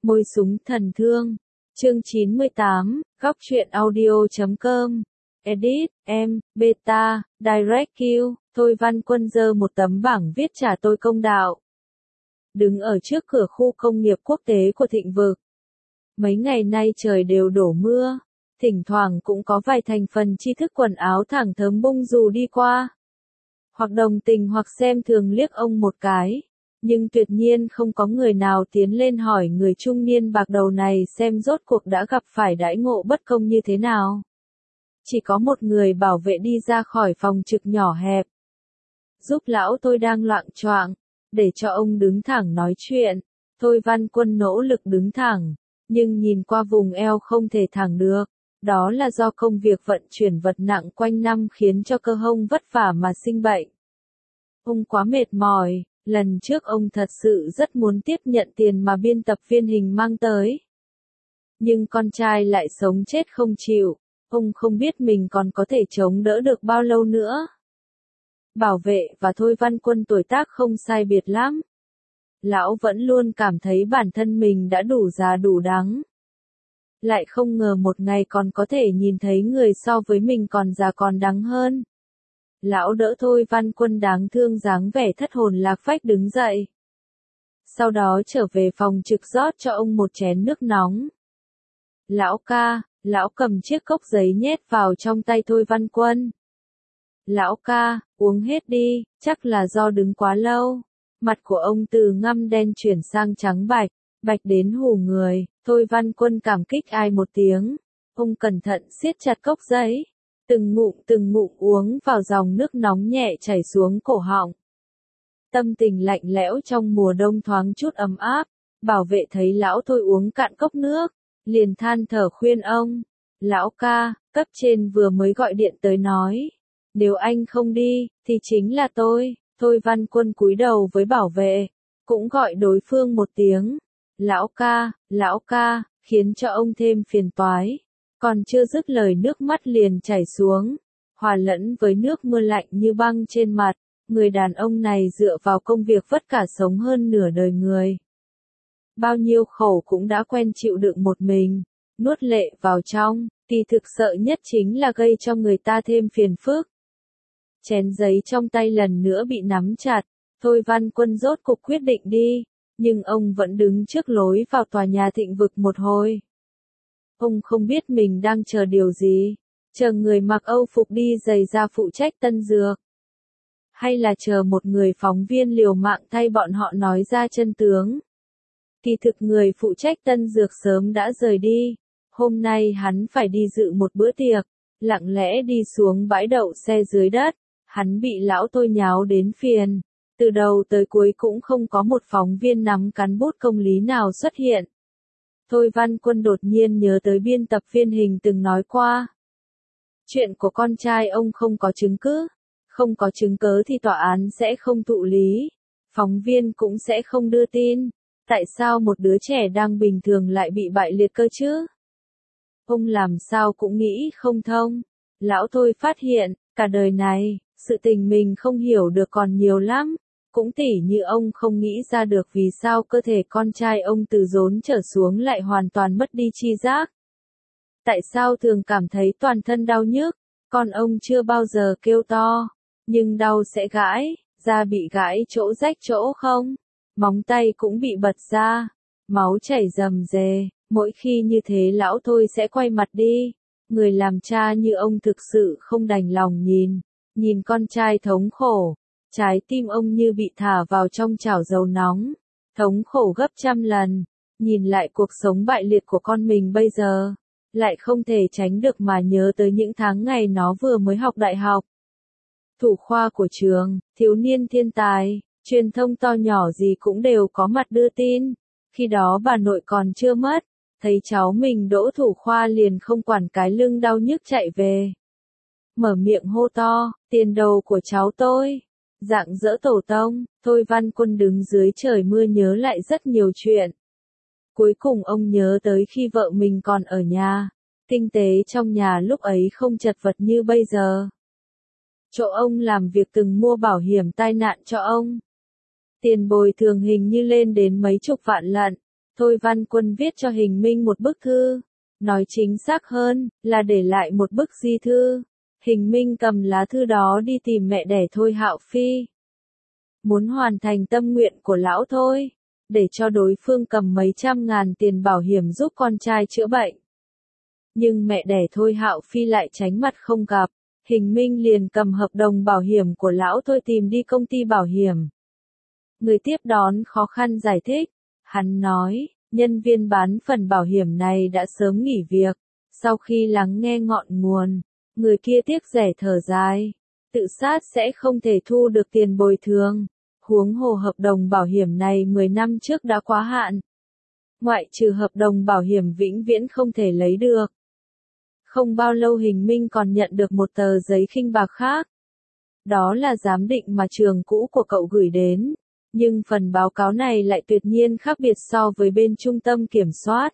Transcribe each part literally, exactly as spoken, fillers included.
Môi súng thần thương. Chương chín mươi tám, góc truyện audio chấm com. Edit, em, beta, direct kill, Thôi Văn Quân giơ một tấm bảng viết trả tôi công đạo. Đứng ở trước cửa khu công nghiệp quốc tế của Thịnh Vực. Mấy ngày nay trời đều đổ mưa, thỉnh thoảng cũng có vài thành phần tri thức quần áo thẳng thớm bung dù đi qua. Hoặc đồng tình hoặc xem thường liếc ông một cái. Nhưng tuyệt nhiên không có người nào tiến lên hỏi người trung niên bạc đầu này xem rốt cuộc đã gặp phải đãi ngộ bất công như thế nào. Chỉ có một người bảo vệ đi ra khỏi phòng trực nhỏ hẹp. Giúp lão tôi đang loạng choạng, để cho ông đứng thẳng nói chuyện. Thôi Văn Quân nỗ lực đứng thẳng, nhưng nhìn qua vùng eo không thể thẳng được. Đó là do công việc vận chuyển vật nặng quanh năm khiến cho cơ hông vất vả mà sinh bệnh. Ông quá mệt mỏi. Lần trước ông thật sự rất muốn tiếp nhận tiền mà biên tập viên Hình mang tới. Nhưng con trai lại sống chết không chịu, ông không biết mình còn có thể chống đỡ được bao lâu nữa. Bảo vệ và Thôi Văn Quân tuổi tác không sai biệt lắm. Lão vẫn luôn cảm thấy bản thân mình đã đủ già đủ đắng. Lại không ngờ một ngày còn có thể nhìn thấy người so với mình còn già còn đắng hơn. Lão đỡ Thôi Văn Quân đáng thương dáng vẻ thất hồn lạc phách đứng dậy. Sau đó trở về phòng trực rót cho ông một chén nước nóng. Lão ca, lão cầm chiếc cốc giấy nhét vào trong tay Thôi Văn Quân. Lão ca, uống hết đi, chắc là do đứng quá lâu. Mặt của ông từ ngăm đen chuyển sang trắng bạch, bạch đến hù người. Thôi Văn Quân cảm kích ai một tiếng. Ông cẩn thận siết chặt cốc giấy. Từng ngụm từng ngụm uống vào dòng nước nóng nhẹ chảy xuống cổ họng. Tâm tình lạnh lẽo trong mùa đông thoáng chút ấm áp, bảo vệ thấy lão Thôi uống cạn cốc nước, liền than thở khuyên ông. Lão ca, cấp trên vừa mới gọi điện tới nói. Nếu anh không đi, thì chính là tôi. Thôi Văn Quân cúi đầu với bảo vệ, cũng gọi đối phương một tiếng. Lão ca, lão ca, khiến cho ông thêm phiền toái. Còn chưa dứt lời nước mắt liền chảy xuống, hòa lẫn với nước mưa lạnh như băng trên mặt. Người đàn ông này dựa vào công việc vất cả sống hơn nửa đời người. Bao nhiêu khổ cũng đã quen chịu đựng một mình, nuốt lệ vào trong, kỳ thực sợ nhất chính là gây cho người ta thêm phiền phức. Chén giấy trong tay lần nữa bị nắm chặt, Thôi Văn Quân rốt cục quyết định đi, nhưng ông vẫn đứng trước lối vào tòa nhà Thịnh Vực một hồi. Ông không biết mình đang chờ điều gì, chờ người mặc Âu phục đi giày ra phụ trách tân dược. Hay là chờ một người phóng viên liều mạng thay bọn họ nói ra chân tướng. Kỳ thực người phụ trách tân dược sớm đã rời đi, hôm nay hắn phải đi dự một bữa tiệc, lặng lẽ đi xuống bãi đậu xe dưới đất, hắn bị lão Thôi nháo đến phiền. Từ đầu tới cuối cũng không có một phóng viên nắm cán bút công lý nào xuất hiện. Thôi Văn Quân đột nhiên nhớ tới biên tập viên Hình từng nói qua. Chuyện của con trai ông không có chứng cứ, không có chứng cớ thì tòa án sẽ không thụ lý, phóng viên cũng sẽ không đưa tin. Tại sao một đứa trẻ đang bình thường lại bị bại liệt cơ chứ? Ông làm sao cũng nghĩ không thông. Lão Thôi phát hiện, cả đời này, sự tình mình không hiểu được còn nhiều lắm. Cũng tỉ như ông không nghĩ ra được vì sao cơ thể con trai ông từ rốn trở xuống lại hoàn toàn mất đi tri giác. Tại sao thường cảm thấy toàn thân đau nhức, con ông chưa bao giờ kêu to, nhưng đau sẽ gãi, da bị gãi chỗ rách chỗ không, móng tay cũng bị bật ra, máu chảy rầm rề, mỗi khi như thế lão Thôi sẽ quay mặt đi. Người làm cha như ông thực sự không đành lòng nhìn, nhìn con trai thống khổ. Trái tim ông như bị thả vào trong chảo dầu nóng, thống khổ gấp trăm lần, nhìn lại cuộc sống bại liệt của con mình bây giờ, lại không thể tránh được mà nhớ tới những tháng ngày nó vừa mới học đại học. Thủ khoa của trường, thiếu niên thiên tài, truyền thông to nhỏ gì cũng đều có mặt đưa tin, khi đó bà nội còn chưa mất, thấy cháu mình đỗ thủ khoa liền không quản cái lưng đau nhức chạy về. Mở miệng hô to, tiền đồ của cháu tôi. Rạng rỡ tổ tông, Thôi Văn Quân đứng dưới trời mưa nhớ lại rất nhiều chuyện. Cuối cùng ông nhớ tới khi vợ mình còn ở nhà, kinh tế trong nhà lúc ấy không chật vật như bây giờ. Chỗ ông làm việc từng mua bảo hiểm tai nạn cho ông. Tiền bồi thường hình như lên đến mấy chục vạn lận, Thôi Văn Quân viết cho Hình Minh một bức thư. Nói chính xác hơn, là để lại một bức di thư. Hình Minh cầm lá thư đó đi tìm mẹ đẻ Thôi Hạo Phi. Muốn hoàn thành tâm nguyện của lão Thôi, để cho đối phương cầm mấy trăm ngàn tiền bảo hiểm giúp con trai chữa bệnh. Nhưng mẹ đẻ Thôi Hạo Phi lại tránh mặt không gặp. Hình Minh liền cầm hợp đồng bảo hiểm của lão Thôi tìm đi công ty bảo hiểm. Người tiếp đón khó khăn giải thích. Hắn nói, nhân viên bán phần bảo hiểm này đã sớm nghỉ việc. Sau khi lắng nghe ngọn nguồn, người kia tiếc rẻ thở dài. Tự sát sẽ không thể thu được tiền bồi thường. Huống hồ hợp đồng bảo hiểm này mười năm trước đã quá hạn. Ngoại trừ hợp đồng bảo hiểm vĩnh viễn không thể lấy được. Không bao lâu Hình Minh còn nhận được một tờ giấy khinh bạc khác. Đó là giám định mà trường cũ của cậu gửi đến. Nhưng phần báo cáo này lại tuyệt nhiên khác biệt so với bên trung tâm kiểm soát.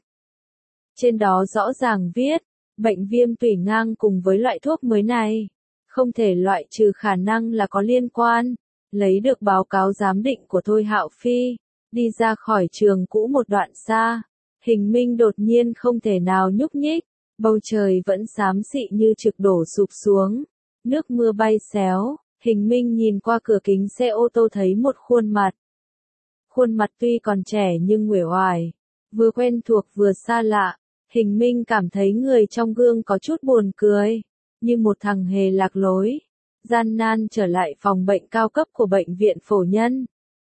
Trên đó rõ ràng viết, bệnh viêm tủy ngang cùng với loại thuốc mới này, không thể loại trừ khả năng là có liên quan. Lấy được báo cáo giám định của Thôi Hạo Phi, đi ra khỏi trường cũ một đoạn xa, Hình Minh đột nhiên không thể nào nhúc nhích, bầu trời vẫn xám xị như trực đổ sụp xuống, nước mưa bay xéo, Hình Minh nhìn qua cửa kính xe ô tô thấy một khuôn mặt. Khuôn mặt tuy còn trẻ nhưng uể oải, vừa quen thuộc vừa xa lạ, Hình Minh cảm thấy người trong gương có chút buồn cười, như một thằng hề lạc lối. Gian nan trở lại phòng bệnh cao cấp của bệnh viện Phổ Nhân.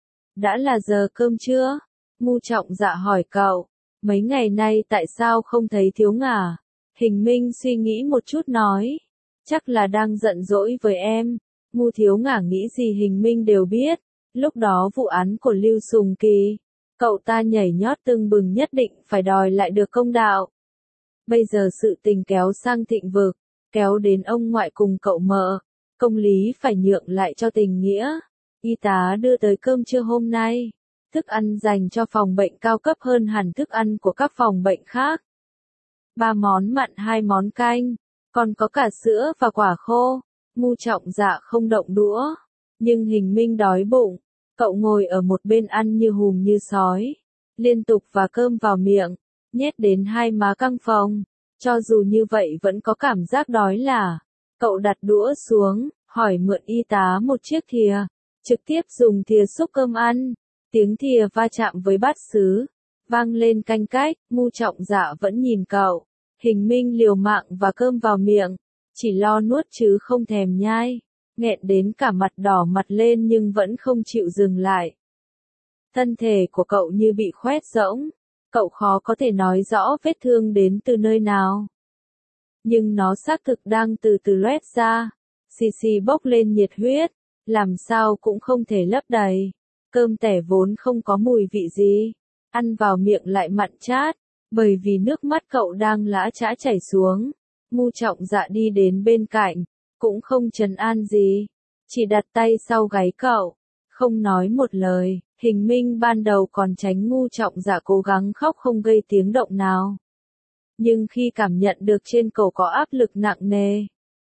Đã là giờ cơm trưa? Ngu Trọng Dạ hỏi cậu. Mấy ngày nay tại sao không thấy Thiếu Ngả? Hình Minh suy nghĩ một chút nói. Chắc là đang giận dỗi với em. Ngu Thiếu Ngả nghĩ gì Hình Minh đều biết. Lúc đó vụ án của Lưu Sùng Kỳ, cậu ta nhảy nhót tưng bừng nhất định phải đòi lại được công đạo. Bây giờ sự tình kéo sang thịnh vực, kéo đến ông ngoại cùng cậu mợ. Công lý phải nhượng lại cho tình nghĩa. Y tá đưa tới cơm trưa hôm nay. Thức ăn dành cho phòng bệnh cao cấp hơn hẳn thức ăn của các phòng bệnh khác. Ba món mặn hai món canh. Còn có cả sữa và quả khô. Ngu Trọng Dạ không động đũa. Nhưng Hình Minh đói bụng. Cậu ngồi ở một bên ăn như hùm như sói. Liên tục và cơm vào miệng. Nhét đến hai má căng phồng. Cho dù như vậy vẫn có cảm giác đói là. Cậu đặt đũa xuống, hỏi mượn y tá một chiếc thìa, trực tiếp dùng thìa xúc cơm ăn. Tiếng thìa va chạm với bát sứ, vang lên canh cách, Ngu Trọng Dạ vẫn nhìn cậu. Hình Minh liều mạng và cơm vào miệng, chỉ lo nuốt chứ không thèm nhai, nghẹn đến cả mặt đỏ mặt lên nhưng vẫn không chịu dừng lại. Thân thể của cậu như bị khoét rỗng, cậu khó có thể nói rõ vết thương đến từ nơi nào. Nhưng nó xác thực đang từ từ loét ra, xì xì bốc lên nhiệt huyết, làm sao cũng không thể lấp đầy. Cơm tẻ vốn không có mùi vị gì, ăn vào miệng lại mặn chát, bởi vì nước mắt cậu đang lã chã chảy xuống. Ngu Trọng Dạ đi đến bên cạnh, cũng không trấn an gì, chỉ đặt tay sau gáy cậu, không nói một lời. Hình Minh ban đầu còn tránh Ngu Trọng Dạ cố gắng khóc không gây tiếng động nào. Nhưng khi cảm nhận được trên cổ có áp lực nặng nề,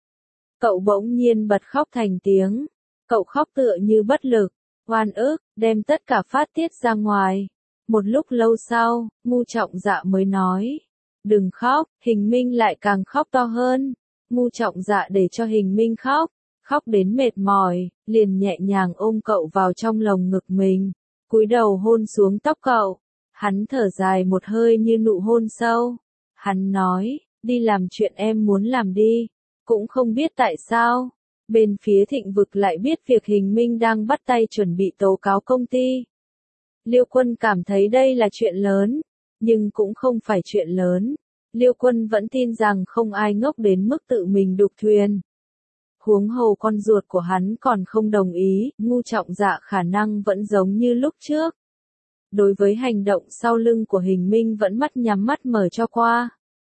cậu bỗng nhiên bật khóc thành tiếng. Cậu khóc tựa như bất lực, oan ức, đem tất cả phát tiết ra ngoài. Một lúc lâu sau, Ngu Trọng Dạ mới nói, đừng khóc. Hình Minh lại càng khóc to hơn. Ngu Trọng Dạ để cho Hình Minh khóc, khóc đến mệt mỏi, liền nhẹ nhàng ôm cậu vào trong lồng ngực mình, cúi đầu hôn xuống tóc cậu. Hắn thở dài một hơi như nụ hôn sâu. Hắn nói, đi làm chuyện em muốn làm đi. Cũng không biết tại sao, bên phía Thịnh Vực lại biết việc Hình Minh đang bắt tay chuẩn bị tố cáo công ty. Liêu Quân cảm thấy đây là chuyện lớn, nhưng cũng không phải chuyện lớn. Liêu Quân vẫn tin rằng không ai ngốc đến mức tự mình đục thuyền. Huống hồ con ruột của hắn còn không đồng ý, Ngu Trọng Dạ khả năng vẫn giống như lúc trước. Đối với hành động sau lưng của Hình Minh vẫn mắt nhắm mắt mở cho qua.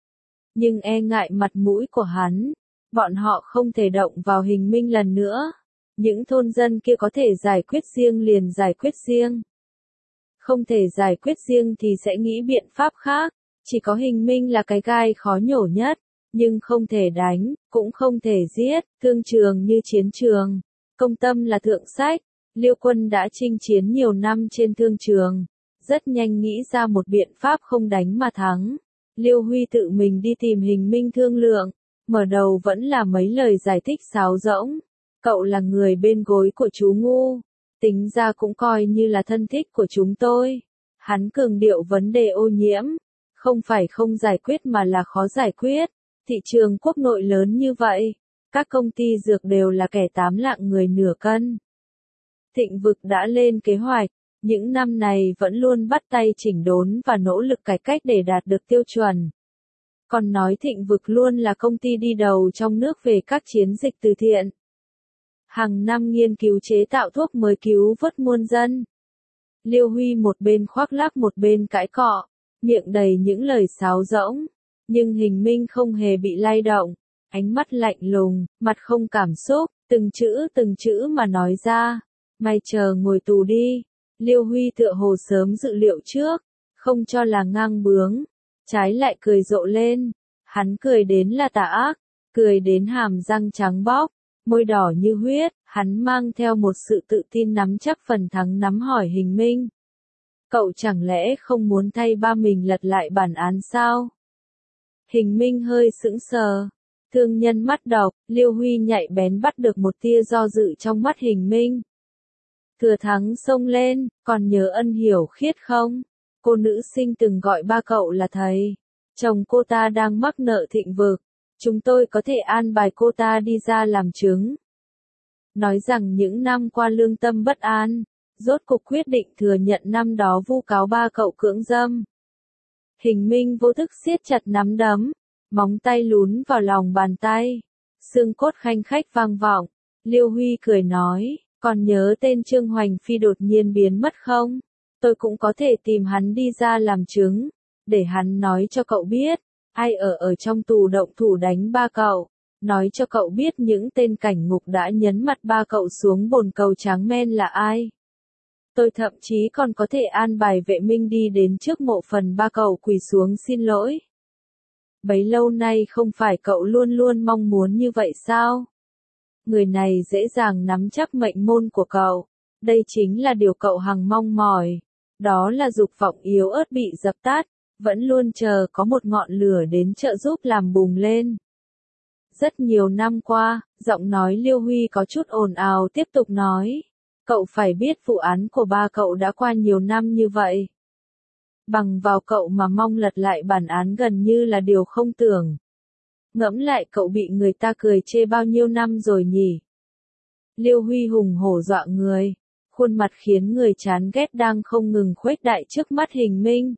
Nhưng e ngại mặt mũi của hắn, bọn họ không thể động vào Hình Minh lần nữa. Những thôn dân kia có thể giải quyết riêng liền giải quyết riêng. Không thể giải quyết riêng thì sẽ nghĩ biện pháp khác. Chỉ có Hình Minh là cái gai khó nhổ nhất. Nhưng không thể đánh, cũng không thể giết. Thương trường như chiến trường, công tâm là thượng sách. Liêu Quân đã chinh chiến nhiều năm trên thương trường. Rất nhanh nghĩ ra một biện pháp không đánh mà thắng. Liêu Huy tự mình đi tìm Hình Minh thương lượng, mở đầu vẫn là mấy lời giải thích sáo rỗng. Cậu là người bên gối của chú Ngu, tính ra cũng coi như là thân thích của chúng tôi. Hắn cường điệu vấn đề ô nhiễm, không phải không giải quyết mà là khó giải quyết. Thị trường quốc nội lớn như vậy, các công ty dược đều là kẻ tám lạng người nửa cân. Thịnh Vực đã lên kế hoạch, những năm này vẫn luôn bắt tay chỉnh đốn và nỗ lực cải cách để đạt được tiêu chuẩn. Còn nói Thịnh Vực luôn là công ty đi đầu trong nước về các chiến dịch từ thiện. Hàng năm nghiên cứu chế tạo thuốc mới cứu vớt muôn dân. Liêu Huy một bên khoác lác một bên cãi cọ, miệng đầy những lời sáo rỗng, nhưng Hình Minh không hề bị lay động, ánh mắt lạnh lùng, mặt không cảm xúc, từng chữ từng chữ mà nói ra, mày chờ ngồi tù đi. Liêu Huy tựa hồ sớm dự liệu trước, không cho là ngang bướng, trái lại cười rộ lên, hắn cười đến là tà ác, cười đến hàm răng trắng bóc, môi đỏ như huyết, hắn mang theo một sự tự tin nắm chắc phần thắng nắm hỏi Hình Minh. Cậu chẳng lẽ không muốn thay ba mình lật lại bản án sao? Hình Minh hơi sững sờ, thương nhân mắt độc, Liêu Huy nhạy bén bắt được một tia do dự trong mắt Hình Minh. Thừa thắng xông lên, còn nhớ Ân Hiểu Khiết không? Cô nữ sinh từng gọi ba cậu là thầy. Chồng cô ta đang mắc nợ Thịnh Vực. Chúng tôi có thể an bài cô ta đi ra làm chứng. Nói rằng những năm qua lương tâm bất an, rốt cục quyết định thừa nhận năm đó vu cáo ba cậu cưỡng dâm. Hình Minh vô thức siết chặt nắm đấm, móng tay lún vào lòng bàn tay. Xương cốt khanh khách vang vọng. Liêu Huy cười nói, còn nhớ tên Trương Hoành Phi đột nhiên biến mất không? Tôi cũng có thể tìm hắn đi ra làm chứng, để hắn nói cho cậu biết, ai ở ở trong tù động thủ đánh ba cậu, nói cho cậu biết những tên cảnh ngục đã nhấn mặt ba cậu xuống bồn cầu Tráng Men là ai. Tôi thậm chí còn có thể an bài Vệ Minh đi đến trước mộ phần ba cậu quỳ xuống xin lỗi. Bấy lâu nay không phải cậu luôn luôn mong muốn như vậy sao? Người này dễ dàng nắm chắc mệnh môn của cậu. Đây chính là điều cậu hằng mong mỏi. Đó là dục vọng yếu ớt bị dập tắt, vẫn luôn chờ có một ngọn lửa đến trợ giúp làm bùng lên. Rất nhiều năm qua, giọng nói Liêu Huy có chút ồn ào tiếp tục nói. Cậu phải biết vụ án của ba cậu đã qua nhiều năm như vậy. Bằng vào cậu mà mong lật lại bản án gần như là điều không tưởng. Ngẫm lại cậu bị người ta cười chê bao nhiêu năm rồi nhỉ? Liêu Huy hùng hổ dọa người, khuôn mặt khiến người chán ghét đang không ngừng khuếch đại trước mắt Hình Minh.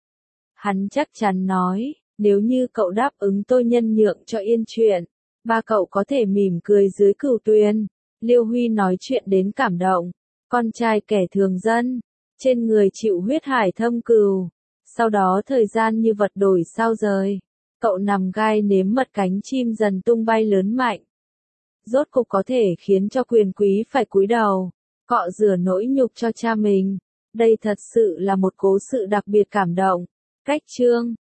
Hắn chắc chắn nói, nếu như cậu đáp ứng tôi nhân nhượng cho yên chuyện, ba cậu có thể mỉm cười dưới cửu tuyền. Liêu Huy nói chuyện đến cảm động, con trai kẻ thường dân, trên người chịu huyết hải thâm cừu, sau đó thời gian như vật đổi sao rời. Cậu nằm gai nếm mật cánh chim dần tung bay lớn mạnh. Rốt cục có thể khiến cho quyền quý phải cúi đầu, cọ rửa nỗi nhục cho cha mình. Đây thật sự là một cố sự đặc biệt cảm động. Cách chương